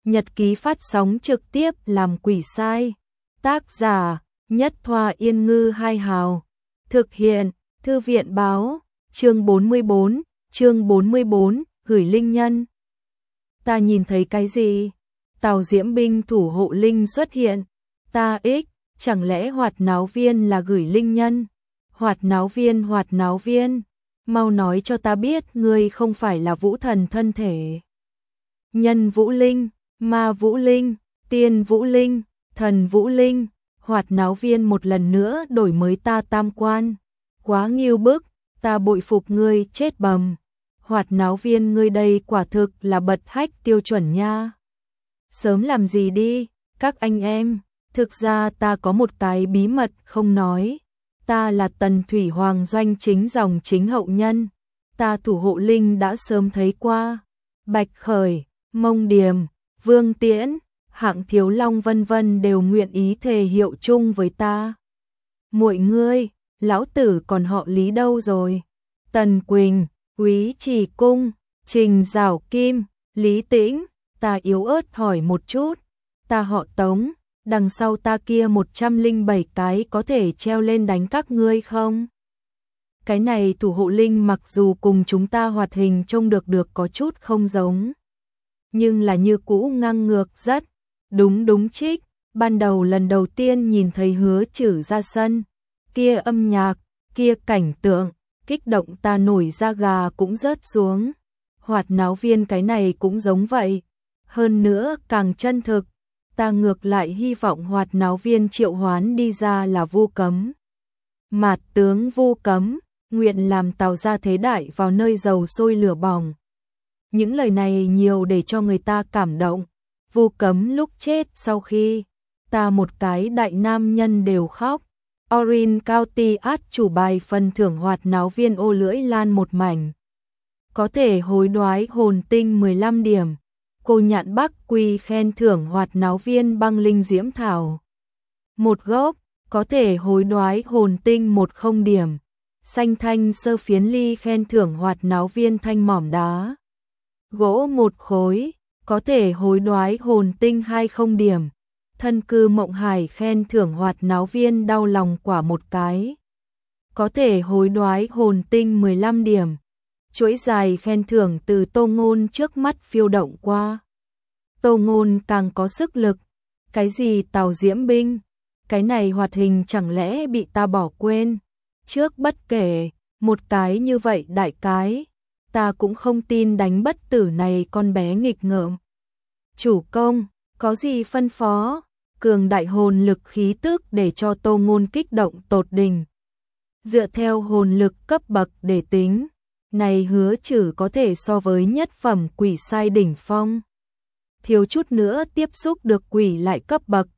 Nhật ký phát sóng trực tiếp làm quỷ sai. Tác giả Nhất Thoa Yên Ngư Hai Hào. Thực hiện Thư viện báo. Chương 44, gửi linh nhân. Ta nhìn thấy cái gì? Tàu diễm binh thủ hộ linh xuất hiện. Ta chẳng lẽ hoạt náo viên là gửi linh nhân? Hoạt náo viên, mau nói cho ta biết ngươi không phải là vũ thần thân thể. Nhân vũ linh, ma vũ linh, tiên vũ linh, thần vũ linh. Hoạt náo viên một lần nữa đổi mới ta tam quan. Quá nghiêu bức, ta bội phục ngươi chết bầm. Hoạt náo viên ngươi đây quả thực là bật hách tiêu chuẩn nha. Sớm làm gì đi, các anh em. Thực ra ta có một cái bí mật không nói. Ta là Tần Thủy Hoàng doanh chính dòng chính hậu nhân. Ta thủ hộ linh đã sớm thấy qua. Bạch Khởi, Mông Điềm, Vương Tiễn, Hạng Thiếu Long vân vân đều nguyện ý thề hiệu chung với ta. Muội ngươi, lão tử còn họ Lý đâu rồi? Tần Quỳnh, Úy Trì Cung, Trình Giảo Kim, Lý Tĩnh. Ta yếu ớt hỏi một chút. Ta họ Tống, đằng sau ta kia 107 cái có thể treo lên đánh các ngươi không? Cái này thủ hộ linh mặc dù cùng chúng ta hoạt hình trông được có chút không giống, nhưng là như cũ ngang ngược rất. Đúng trích, ban đầu lần đầu tiên nhìn thấy Hứa Chử ra sân, kia âm nhạc, kia cảnh tượng, kích động ta nổi da gà cũng rớt xuống. Hoạt náo viên cái này cũng giống vậy, hơn nữa càng chân thực. Ta ngược lại hy vọng hoạt náo viên triệu hoán đi ra là Vu Cấm. Mạt tướng Vu Cấm, nguyện làm Tào gia thế đại vào nơi dầu sôi lửa bỏng. Những lời này nhiều để cho người ta cảm động. Vu Cấm lúc chết sau khi ta một cái đại nam nhân đều khóc. Orange County át chủ bài phần thưởng hoạt náo viên ô lưỡi lan một mảnh. Có thể hối đoái hồn tinh 15 điểm. Cô Nhạn Bắc Quy khen thưởng hoạt náo viên băng linh diễm thảo. Một gốc, có thể hối đoái hồn tinh 10 điểm. Xanh Thanh Sơ Phiến Ly khen thưởng hoạt náo viên thanh mỏm đá. Gỗ 1 khối, có thể hối đoái hồn tinh 20 điểm. Thân cư Mộng Hải khen thưởng hoạt náo viên đau lòng quả 1 cái. Có thể hối đoái hồn tinh 15 điểm. Chuỗi dài khen thưởng từ Tô Ngôn trước mắt phiêu động qua. Tô Ngôn càng có sức lực. Cái gì tàu diễm binh? Cái này hoạt hình chẳng lẽ bị ta bỏ quên? Trước bất kể, một cái như vậy đại cái, ta cũng không tin đánh bất tử này con bé nghịch ngợm. Chủ công, có gì phân phó? Cường đại hồn lực khí tức để cho Tô Ngôn kích động tột đỉnh. Dựa theo hồn lực cấp bậc để tính, này Hứa Chử có thể so với nhất phẩm quỷ sai đỉnh phong. Thiếu chút nữa tiếp xúc được quỷ lại cấp bậc.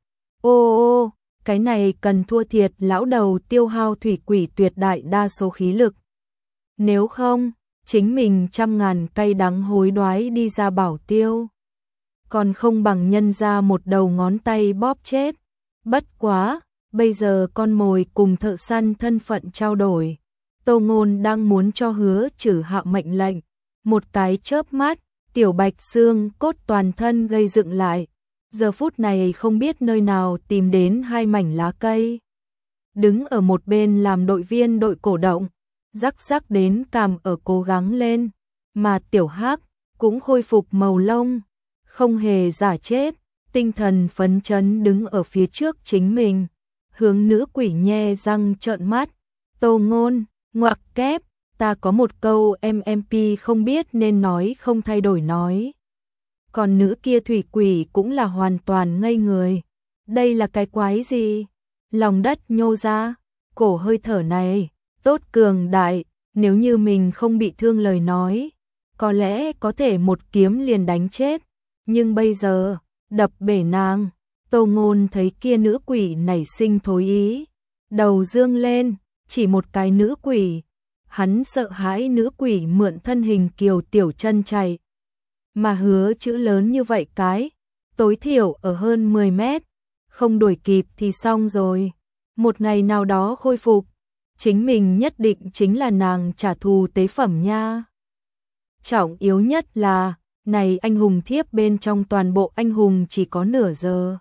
Ô, cái này cần thua thiệt lão đầu tiêu hao thủy quỷ tuyệt đại đa số khí lực. Nếu không, chính mình 100.000 cay đắng hối đoái đi ra bảo tiêu. Còn không bằng nhân ra một đầu ngón tay bóp chết. Bất quá, bây giờ con mồi cùng thợ săn thân phận trao đổi. Tô Ngôn đang muốn cho Hứa Chử hạ mệnh lệnh. Một cái chớp mắt, tiểu bạch xương cốt toàn thân gây dựng lại. Giờ phút này không biết nơi nào tìm đến 2 mảnh lá cây. Đứng ở một bên làm đội viên đội cổ động. Rắc đến cằm ở cố gắng lên. Mà tiểu hắc cũng khôi phục màu lông. Không hề giả chết. Tinh thần phấn chấn đứng ở phía trước chính mình. Hướng nữ quỷ nhe răng trợn mắt. Tô Ngôn, ngoặc kép, ta có một câu MMP không biết nên nói không thay đổi nói. Còn nữ kia thủy quỷ cũng là hoàn toàn ngây người. Đây là cái quái gì? Lòng đất nhô ra, cổ hơi thở này, tốt cường đại, nếu như mình không bị thương lời nói, có lẽ có thể một kiếm liền đánh chết. Nhưng bây giờ, đập bể nàng. Tô Ngôn thấy kia nữ quỷ nảy sinh thối ý. Đầu dương lên, chỉ một cái nữ quỷ. Hắn sợ hãi nữ quỷ mượn thân hình kiều tiểu chân chạy. Mà Hứa chữ lớn như vậy cái, tối thiểu ở hơn 10 mét. Không đuổi kịp thì xong rồi. Một ngày nào đó khôi phục, chính mình nhất định chính là nàng trả thù tế phẩm nha. Trọng yếu nhất là, Này anh hùng thiếp bên trong toàn bộ anh hùng chỉ có nửa giờ.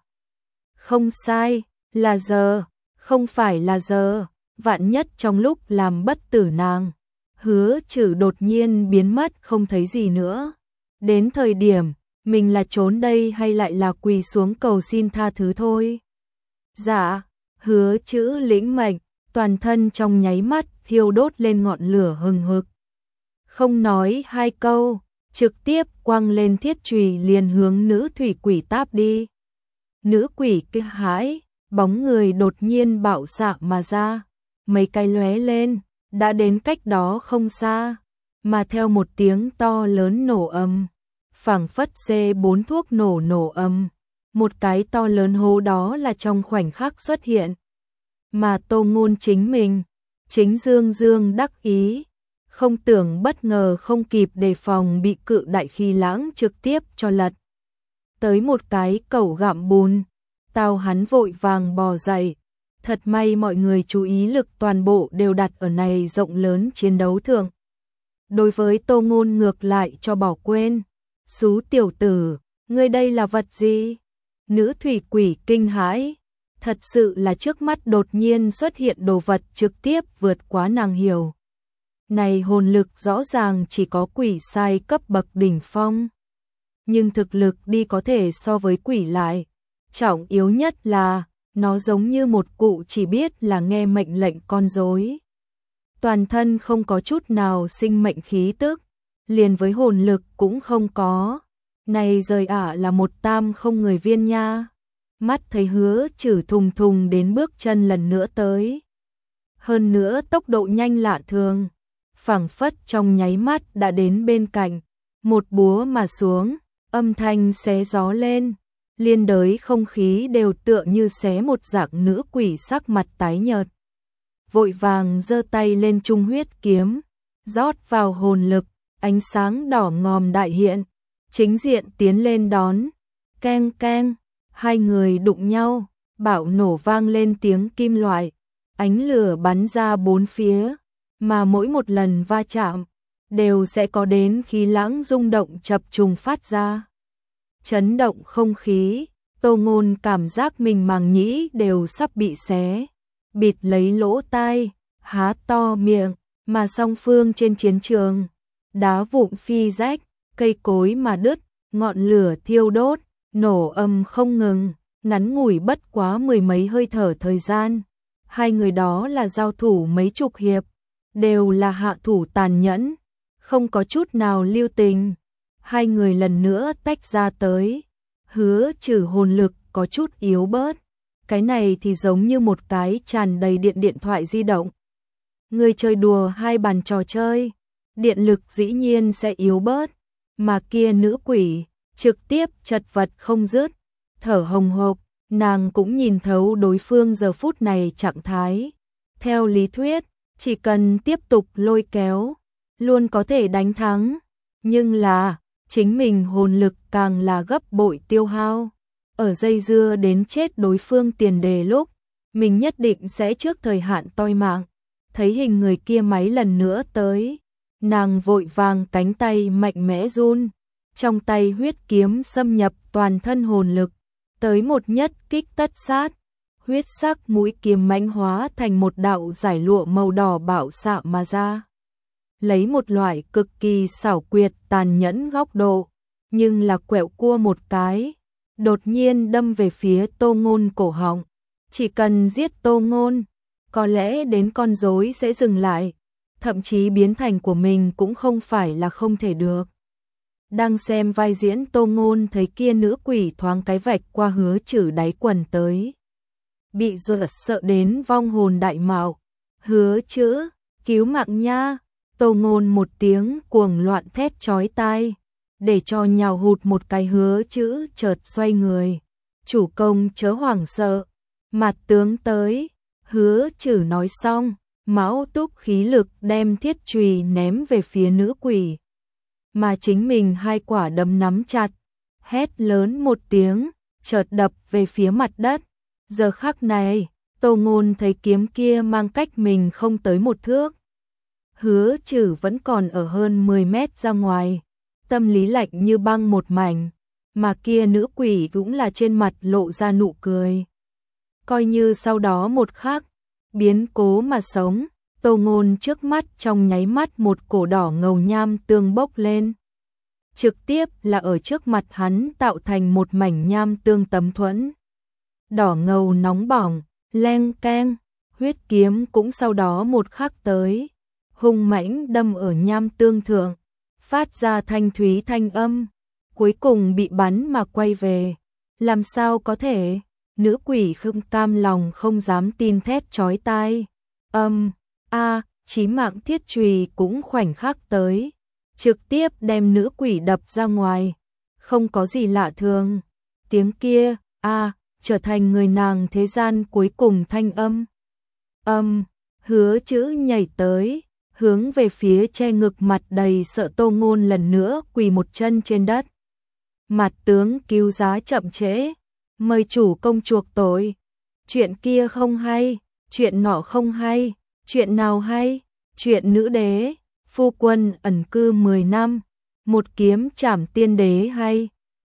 Không sai, là giờ, không phải là giờ, vạn nhất trong lúc làm bất tử nàng. Hứa Trử đột nhiên biến mất không thấy gì nữa. Đến thời điểm, mình là trốn đây hay lại là quỳ xuống cầu xin tha thứ thôi. Dạ, Hứa Trử lĩnh mệnh, toàn thân trong nháy mắt thiêu đốt lên ngọn lửa hừng hực. Không nói hai câu, trực tiếp quăng lên thiết chùy liền hướng nữ thủy quỷ táp đi. Nữ quỷ kinh hãi, bóng người đột nhiên bạo xạ mà ra, mấy cái lóe lên, đã đến cách đó không xa, mà theo một tiếng to lớn nổ ầm, phảng phất C4 thuốc nổ ầm, một cái to lớn hố đó là trong khoảnh khắc xuất hiện. Mà Tô Ngôn chính mình, chính dương đắc ý, không tưởng bất ngờ không kịp đề phòng bị cự đại khí lãng trực tiếp cho lật. Tới một cái cẩu gặm bùn, tao hắn vội vàng bò dậy. Thật may mọi người chú ý lực toàn bộ đều đặt ở này rộng lớn chiến đấu thượng. Đối với Tô Ngôn ngược lại cho bỏ quên. Xú tiểu tử, ngươi đây là vật gì? Nữ thủy quỷ kinh hãi. Thật sự là trước mắt đột nhiên xuất hiện đồ vật trực tiếp vượt quá nàng hiểu. Này hồn lực rõ ràng chỉ có quỷ sai cấp bậc đỉnh phong. Nhưng thực lực đi có thể so với quỷ lại. Trọng yếu nhất là, nó giống như một cụ chỉ biết là nghe mệnh lệnh con rối. Toàn thân không có chút nào sinh mệnh khí tức, liền với hồn lực cũng không có. Này rời ả là một tam không người viên nha. Mắt thấy Hứa Trử thùng thùng đến bước chân lần nữa tới. Hơn nữa tốc độ nhanh lạ thường, phảng phất trong nháy mắt đã đến bên cạnh, một búa mà xuống, âm thanh xé gió lên, liên đới không khí đều tựa như xé một dạng. Nữ quỷ sắc mặt tái nhợt, vội vàng giơ tay lên trung huyết kiếm, rót vào hồn lực, ánh sáng đỏ ngòm đại hiện, chính diện tiến lên đón. Keng keng, hai người đụng nhau, bạo nổ vang lên tiếng kim loại, ánh lửa bắn ra bốn phía, mà mỗi một lần va chạm đều sẽ có đến khí lãng rung động chập trùng phát ra. Chấn động không khí, Tô Ngôn cảm giác mình màng nhĩ đều sắp bị xé, bịt lấy lỗ tai, há to miệng, mà song phương trên chiến trường, đá vụn phi rách, cây cối mà đứt, ngọn lửa thiêu đốt, nổ âm không ngừng, ngắn ngủi bất quá mười mấy hơi thở thời gian. Hai người đó là giao thủ mấy chục hiệp, đều là hạ thủ tàn nhẫn, không có chút nào lưu tình. Hai người lần nữa tách ra tới, Hứa Trử hồn lực có chút yếu bớt, cái này thì giống như một cái tràn đầy điện thoại di động. Người chơi đùa hai bàn trò chơi, điện lực dĩ nhiên sẽ yếu bớt, mà kia nữ quỷ trực tiếp chật vật không dứt, thở hồng hộc, nàng cũng nhìn thấu đối phương giờ phút này trạng thái. Theo lý thuyết, chỉ cần tiếp tục lôi kéo, luôn có thể đánh thắng, nhưng là chính mình hồn lực càng là gấp bội tiêu hao. Ở dây dưa đến chết đối phương tiền đề lúc, mình nhất định sẽ trước thời hạn toi mạng. Thấy hình người kia mấy lần nữa tới, nàng vội vàng cánh tay mạnh mẽ run, trong tay huyết kiếm xâm nhập toàn thân hồn lực, tới một nhất kích tất sát, huyết sắc mũi kiếm mãnh hóa thành một đạo giải lụa màu đỏ bạo xạ mà ra. Lấy một loại cực kỳ xảo quyệt tàn nhẫn góc độ, nhưng là quẹo cua một cái, đột nhiên đâm về phía Tô Ngôn cổ họng. Chỉ cần giết Tô Ngôn, có lẽ đến con rối sẽ dừng lại, thậm chí biến thành của mình cũng không phải là không thể được. Đang xem vai diễn Tô Ngôn thấy kia nữ quỷ thoáng cái vạch qua Hứa Trử đáy quần tới. Bị dọa sợ đến vong hồn đại mạo. Hứa Trử, cứu mạng nha. Tô Ngôn một tiếng cuồng loạn thét chói tai, để cho nhào hụt một cái. Hứa Trử chợt xoay người. Chủ công chớ hoảng sợ. Mặt tướng tới. Hứa Trử nói xong, máu túc khí lực đem thiết chùy ném về phía nữ quỷ. Mà chính mình hai quả đấm nắm chặt, hét lớn một tiếng, chợt đập về phía mặt đất. Giờ khắc này, Tô Ngôn thấy kiếm kia mang cách mình không tới một thước. Hứa Trử vẫn còn ở hơn 10 mét ra ngoài. tâm lý lạnh như băng một mảnh, mà kia nữ quỷ cũng là trên mặt lộ ra nụ cười. Coi như sau đó một khắc, biến cố mà sống, Tô Ngôn trước mắt trong nháy mắt một cổ đỏ ngầu nham tương bốc lên. Trực tiếp là ở trước mặt hắn tạo thành một mảnh nham tương tấm thuẫn. Đỏ ngầu nóng bỏng, leng keng, huyết kiếm cũng sau đó một khắc tới, hung mãnh đâm ở nham tương thượng, phát ra thanh thúy thanh âm, cuối cùng bị bắn mà quay về. Làm sao có thể? Nữ quỷ không cam lòng không dám tin thét chói tai. Chí mạng thiết chùy cũng khoảnh khắc tới, trực tiếp đem nữ quỷ đập ra ngoài. Không có gì lạ thường, tiếng kia, trở thành người nàng thế gian cuối cùng thanh âm. Hứa chữ nhảy tới, hướng về phía che ngực mặt đầy sợ Tô Ngôn lần nữa quỳ một chân trên đất. Mặt tướng cứu giá chậm trễ, mời chủ công chuộc tội. Chuyện kia không hay, chuyện nọ không hay, chuyện nào hay? Chuyện nữ đế, phu quân ẩn cư 10 năm, một kiếm trảm tiên đế hay?